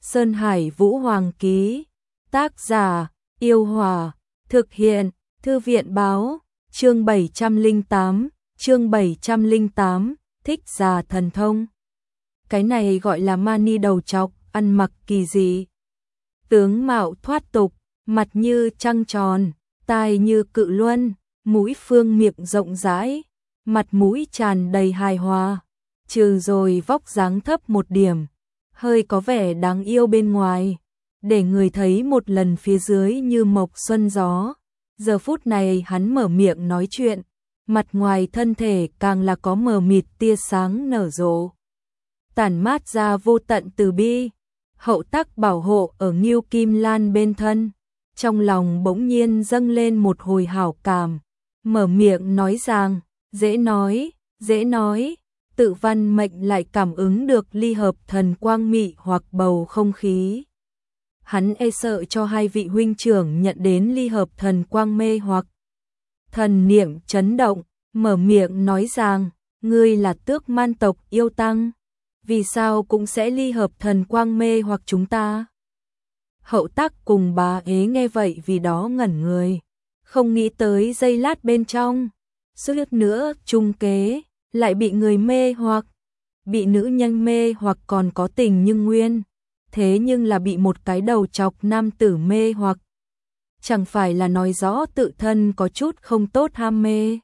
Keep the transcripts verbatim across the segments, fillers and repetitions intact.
Sơn Hải Vũ Hoàng ký. Tác giả, Yêu Hòa. Thực hiện, Thư viện Báo. Chương bảy trăm lẻ tám, chương bảy trăm lẻ tám, thích già thần thông. Cái này gọi là mani đầu trọc, ăn mặc kỳ dị. Tướng mạo thoát tục, mặt như trăng tròn, tai như cự luân, mũi phương miệng rộng rãi, mặt mũi tràn đầy hài hòa, trừ rồi vóc dáng thấp một điểm, hơi có vẻ đáng yêu bên ngoài, để người thấy một lần phía dưới như mộc xuân gió. Giờ phút này hắn mở miệng nói chuyện, mặt ngoài thân thể càng là có mờ mịt tia sáng nở rộ, tản mát ra vô tận từ bi, hậu tắc bảo hộ ở Ngưu Kim Lan bên thân. Trong lòng bỗng nhiên dâng lên một hồi hảo cảm, mở miệng nói rằng, dễ nói, dễ nói, Tự Văn Mệnh lại cảm ứng được ly hợp thần quang mị hoặc bầu không khí. Hắn e sợ cho hai vị huynh trưởng nhận đến ly hợp thần quang mê hoặc. Thần niệm chấn động, mở miệng nói rằng, ngươi là Tước Man tộc yêu tăng, vì sao cũng sẽ ly hợp thần quang mê hoặc chúng ta? Hậu Tắc cùng Bá Ế nghe vậy vì đó ngẩn người, không nghĩ tới giây lát bên trong, suýt nữa trung kế, lại bị người mê hoặc, bị nữ nhân mê hoặc còn có tình nhưng nguyên, thế nhưng là bị một cái đầu chọc nam tử mê hoặc. Chẳng phải là nói rõ tự thân có chút không tốt ham mê.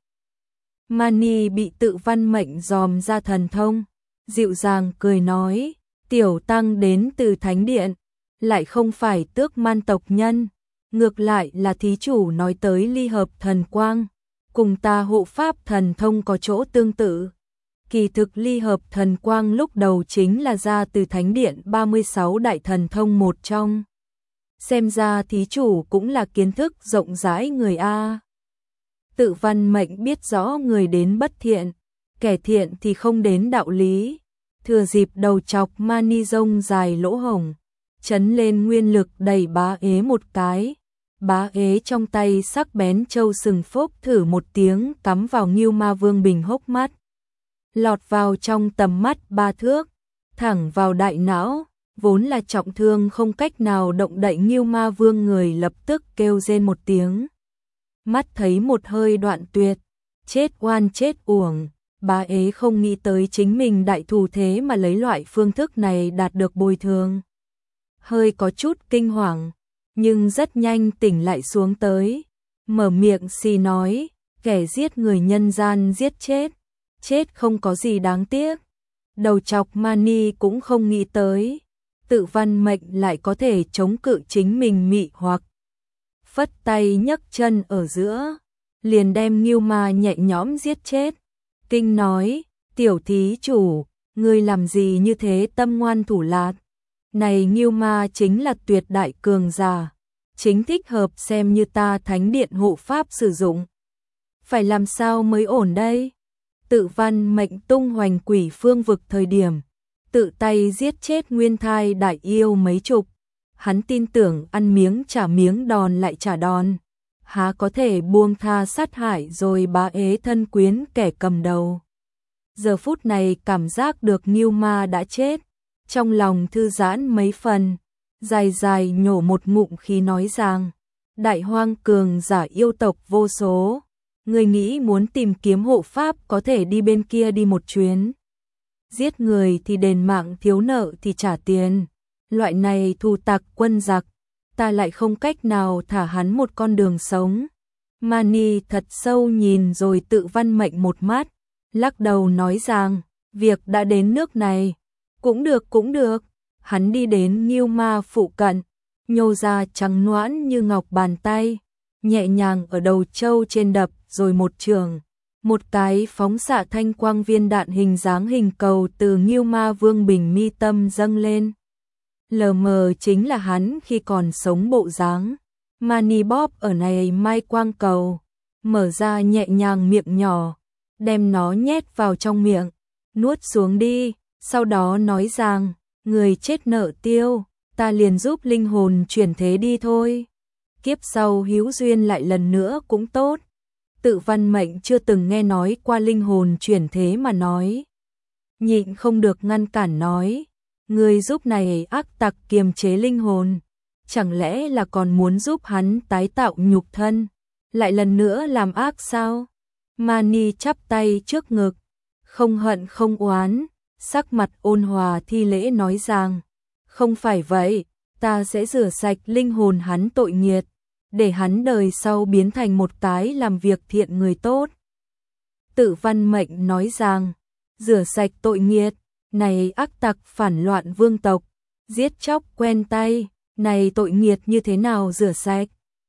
Mani bị Tự Văn Mệnh dòm ra thần thông, dịu dàng cười nói, tiểu tăng đến từ Thánh Điện, lại không phải Tước Man tộc nhân, ngược lại là thí chủ nói tới ly hợp thần quang, cùng ta hộ pháp thần thông có chỗ tương tự. Kỳ thực ly hợp thần quang lúc đầu chính là ra từ Thánh Điện ba mươi sáu đại thần thông một trong. Xem ra thí chủ cũng là kiến thức rộng rãi người A. Tự Văn Mệnh biết rõ người đến bất thiện, kẻ thiện thì không đến đạo lý, thừa dịp đầu chọc mani rông dài lỗ hổng, chấn lên nguyên lực đẩy Bá Ế một cái. Bá Ế trong tay sắc bén châu sừng phốc thử một tiếng cắm vào Ngưu Ma Vương bình hốc mắt, lọt vào trong tầm mắt ba thước, thẳng vào đại não, vốn là trọng thương không cách nào động đậy Ngưu Ma Vương người lập tức kêu rên một tiếng. Mắt thấy một hơi đoạn tuyệt, chết oan chết uổng, Bá Ế không nghĩ tới chính mình đại thù thế mà lấy loại phương thức này đạt được bồi thường. Hơi có chút kinh hoàng, nhưng rất nhanh tỉnh lại xuống tới, mở miệng xì nói, kẻ giết người nhân gian giết chết, chết không có gì đáng tiếc. Đầu chọc mani cũng không nghĩ tới, Tự Văn Mệnh lại có thể chống cự chính mình mị hoặc. Phất tay nhấc chân ở giữa, liền đem Ngưu Ma nhẹ nhõm giết chết. Kinh nói, tiểu thí chủ, ngươi làm gì như thế tâm ngoan thủ lạt. Này Ngưu Ma chính là tuyệt đại cường giả, chính thích hợp xem như ta Thánh Điện hộ pháp sử dụng. Phải làm sao mới ổn đây? Tự Văn Mệnh tung hoành quỷ phương vực thời điểm, tự tay giết chết nguyên thai đại yêu mấy chục. Hắn tin tưởng ăn miếng trả miếng đòn lại trả đòn, há có thể buông tha sát hại rồi Bá Ế thân quyến kẻ cầm đầu. Giờ phút này cảm giác được Ngưu Ma đã chết, trong lòng thư giãn mấy phần, dài dài nhổ một ngụm khí nói rằng, đại hoang cường giả yêu tộc vô số, người nghĩ muốn tìm kiếm hộ pháp có thể đi bên kia đi một chuyến. Giết người thì đền mạng, thiếu nợ thì trả tiền, loại này thù tặc quân giặc, ta lại không cách nào thả hắn một con đường sống. Mani thật sâu nhìn rồi Tự Văn Mệnh một mắt, lắc đầu nói rằng, việc đã đến nước này, cũng được cũng được. Hắn đi đến Ngưu Ma phụ cận, nhô ra trắng nõn như ngọc bàn tay, nhẹ nhàng ở đầu châu trên đập rồi một trường, một cái phóng xạ thanh quang viên đạn hình dáng hình cầu từ Ngưu Ma Vương bình mi tâm dâng lên. Lờ mờ chính là hắn khi còn sống bộ dáng. Mani bóp ở này mai quang cầu, mở ra nhẹ nhàng miệng nhỏ, đem nó nhét vào trong miệng, nuốt xuống đi, sau đó nói rằng, người chết nợ tiêu, ta liền giúp linh hồn chuyển thế đi thôi. Kiếp sau hữu duyên lại lần nữa cũng tốt. Tự Văn Mệnh chưa từng nghe nói qua linh hồn chuyển thế mà nói. Nhịn không được ngăn cản nói, Ngươi giúp này ác tặc kiềm chế linh hồn, chẳng lẽ là còn muốn giúp hắn tái tạo nhục thân, lại lần nữa làm ác sao? Mani chắp tay trước ngực, không hận không oán, sắc mặt ôn hòa thi lễ nói rằng, không phải vậy, ta sẽ rửa sạch linh hồn hắn tội nghiệt, để hắn đời sau biến thành một cái làm việc thiện người tốt. Tự Văn Mệnh nói rằng, rửa sạch tội nghiệt, này ác tặc phản loạn vương tộc, giết chóc quen tay, này tội nghiệt như thế nào rửa sạch?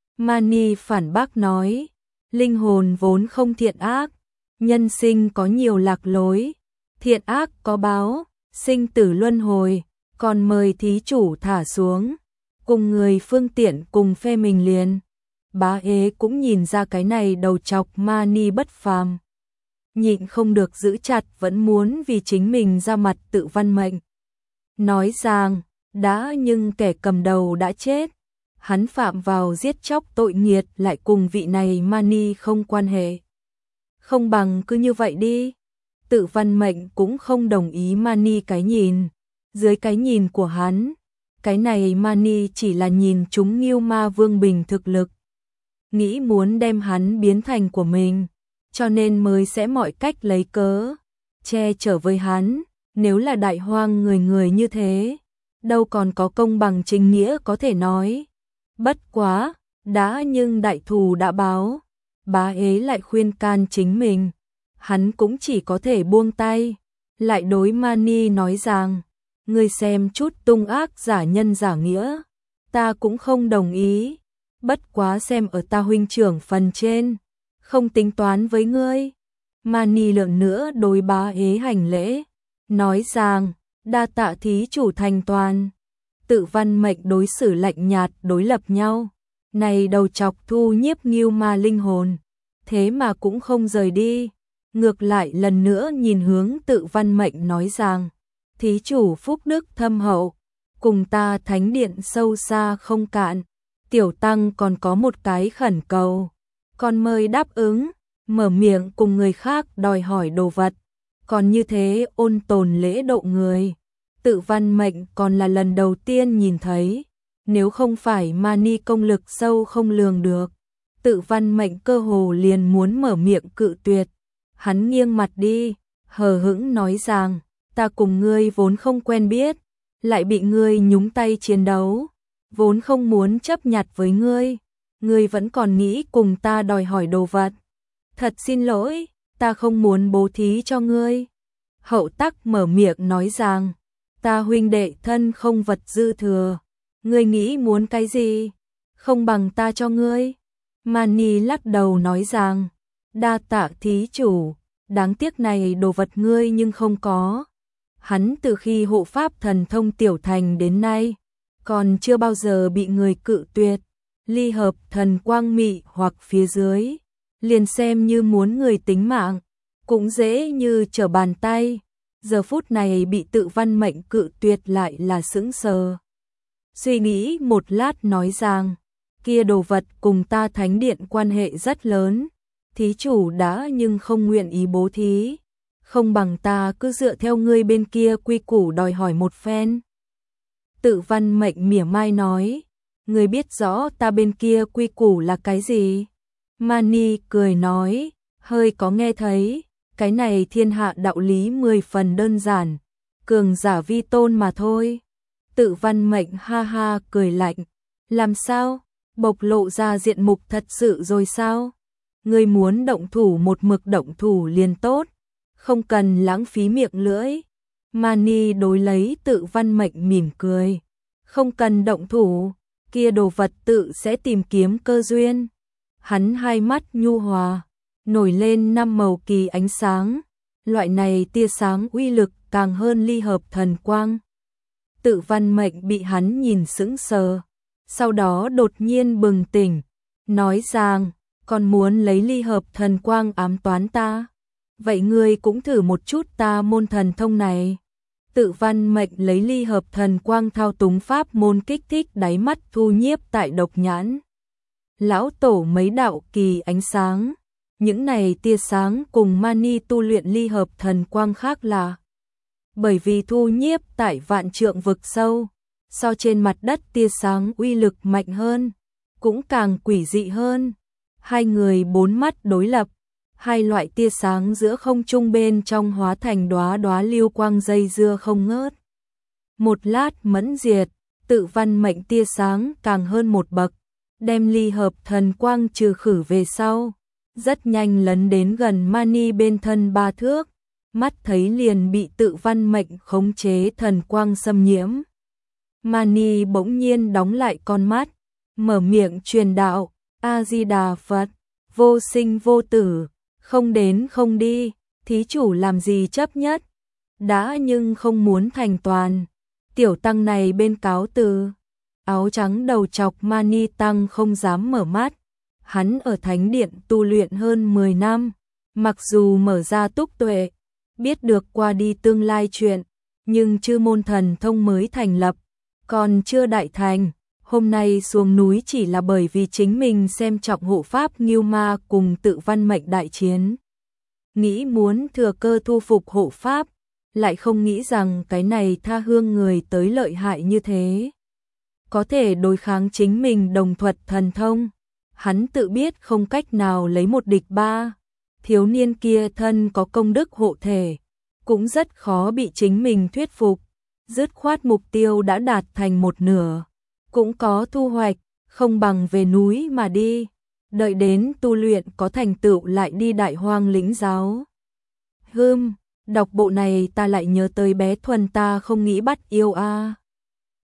Mani phản bác nói, linh hồn vốn không thiện ác, nhân sinh có nhiều lạc lối, thiện ác có báo, sinh tử luân hồi, còn mời thí chủ thả xuống, cùng người phương tiện cùng phe mình liền. Bá ế cũng nhìn ra cái này đầu chọc Mani bất phàm, nhịn không được giữ chặt, vẫn muốn vì chính mình ra mặt. Tự Văn Mệnh nói rằng, đã nhưng kẻ cầm đầu đã chết, hắn phạm vào giết chóc tội nghiệt lại cùng vị này Mani không quan hệ. Không bằng cứ như vậy đi. Tự Văn Mệnh cũng không đồng ý Mani cái nhìn. Dưới cái nhìn của hắn, cái này Mani chỉ là nhìn chúng Ngưu Ma Vương Bình thực lực, nghĩ muốn đem hắn biến thành của mình, cho nên mới sẽ mọi cách lấy cớ che chở với hắn. Nếu là đại hoang người người như thế, đâu còn có công bằng chính nghĩa có thể nói. Bất quá, đã nhưng đại thù đã báo, bá ế lại khuyên can chính mình, hắn cũng chỉ có thể buông tay, lại đối Mani nói rằng, ngươi xem chút tung ác giả nhân giả nghĩa, ta cũng không đồng ý, bất quá xem ở ta huynh trưởng phần trên, không tính toán với ngươi. Mani lượng nữa đối bá ế hành lễ, nói rằng, đa tạ thí chủ thành toàn. Tự Văn Mệnh đối xử lạnh nhạt đối lập nhau, này đầu chọc thu nhiếp Ngưu Ma linh hồn, thế mà cũng không rời đi, ngược lại lần nữa nhìn hướng Tự Văn Mệnh nói rằng, thí chủ phúc đức thâm hậu, cùng ta thánh điện sâu xa không cạn, tiểu tăng còn có một cái khẩn cầu, còn mời đáp ứng, mở miệng cùng người khác đòi hỏi đồ vật, còn như thế ôn tồn lễ độ người. Tự Văn Mệnh còn là lần đầu tiên nhìn thấy, nếu không phải Mani công lực sâu không lường được, Tự Văn Mệnh cơ hồ liền muốn mở miệng cự tuyệt. Hắn nghiêng mặt đi, hờ hững nói rằng, ta cùng ngươi vốn không quen biết, lại bị ngươi nhúng tay chiến đấu, vốn không muốn chấp nhặt với ngươi, ngươi vẫn còn nghĩ cùng ta đòi hỏi đồ vật. Thật xin lỗi, ta không muốn bố thí cho ngươi. Hậu Tắc mở miệng nói rằng, ta huynh đệ thân không vật dư thừa, ngươi nghĩ muốn cái gì, không bằng ta cho ngươi. Mani lắc đầu nói rằng, đa tạ thí chủ, đáng tiếc này đồ vật ngươi nhưng không có. Hắn từ khi hộ pháp thần thông tiểu thành đến nay, còn chưa bao giờ bị người cự tuyệt. Ly hợp thần quang mị hoặc phía dưới, liền xem như muốn người tính mạng, cũng dễ như trở bàn tay. Giờ phút này bị Tự Văn Mệnh cự tuyệt lại là sững sờ. Suy nghĩ một lát nói rằng, kia đồ vật cùng ta thánh điện quan hệ rất lớn, thí chủ đã nhưng không nguyện ý bố thí, không bằng ta cứ dựa theo ngươi bên kia quy củ đòi hỏi một phen. Tự Văn Mệnh mỉa mai nói, ngươi biết rõ ta bên kia quy củ là cái gì? Mani cười nói, hơi có nghe thấy, cái này thiên hạ đạo lý mười phần đơn giản, cường giả vi tôn mà thôi. Tự Văn Mệnh ha ha cười lạnh, làm sao? Bộc lộ ra diện mục thật sự rồi sao? Ngươi muốn động thủ một mực động thủ liền tốt, không cần lãng phí miệng lưỡi. Mani đối lấy Tự Văn Mệnh mỉm cười, không cần động thủ, kia đồ vật tự sẽ tìm kiếm cơ duyên. Hắn hai mắt nhu hòa, nổi lên năm màu kỳ ánh sáng, loại này tia sáng uy lực càng hơn ly hợp thần quang. Tự Văn Mệnh bị hắn nhìn sững sờ, sau đó đột nhiên bừng tỉnh, nói rằng, còn muốn lấy ly hợp thần quang ám toán ta, vậy ngươi cũng thử một chút ta môn thần thông này. Tự Văn Mệnh lấy ly hợp thần quang thao túng pháp môn kích thích đáy mắt thu nhiếp tại độc nhãn lão tổ mấy đạo kỳ ánh sáng. Những này tia sáng cùng Mani tu luyện ly hợp thần quang khác là bởi vì thu nhiếp tại vạn trượng vực sâu, so trên mặt đất tia sáng uy lực mạnh hơn, cũng càng quỷ dị hơn. Hai người bốn mắt đối lập, hai loại tia sáng giữa không trung bên trong hóa thành đóa đóa lưu quang dây dưa không ngớt. Một lát mẫn diệt, tự văn mệnh tia sáng càng hơn một bậc, đem ly hợp thần quang trừ khử về sau, rất nhanh lấn đến gần Mani bên thân ba thước, mắt thấy liền bị tự văn mệnh khống chế thần quang xâm nhiễm. Mani bỗng nhiên đóng lại con mắt, mở miệng truyền đạo, A-di-đà Phật, vô sinh vô tử, không đến không đi, thí chủ làm gì chấp nhất, đã nhưng không muốn thành toàn. Tiểu tăng này bên cáo từ. Áo trắng đầu chọc Mani tăng không dám mở mắt, hắn ở thánh điện tu luyện hơn mười năm, mặc dù mở ra túc tuệ, biết được qua đi tương lai chuyện, nhưng chư môn thần thông mới thành lập, còn chưa đại thành, hôm nay xuống núi chỉ là bởi vì chính mình xem trọng hộ pháp Ngưu Ma cùng tự văn mệnh đại chiến. Nghĩ muốn thừa cơ thu phục hộ pháp, lại không nghĩ rằng cái này tha hương người tới lợi hại như thế. Có thể đối kháng chính mình đồng thuật thần thông, hắn tự biết không cách nào lấy một địch ba, thiếu niên kia thân có công đức hộ thể, cũng rất khó bị chính mình thuyết phục, dứt khoát mục tiêu đã đạt thành một nửa, cũng có thu hoạch, không bằng về núi mà đi, đợi đến tu luyện có thành tựu lại đi đại hoang lĩnh giáo. Hừm, đọc bộ này ta lại nhớ tới bé Thuần ta không nghĩ bắt yêu a.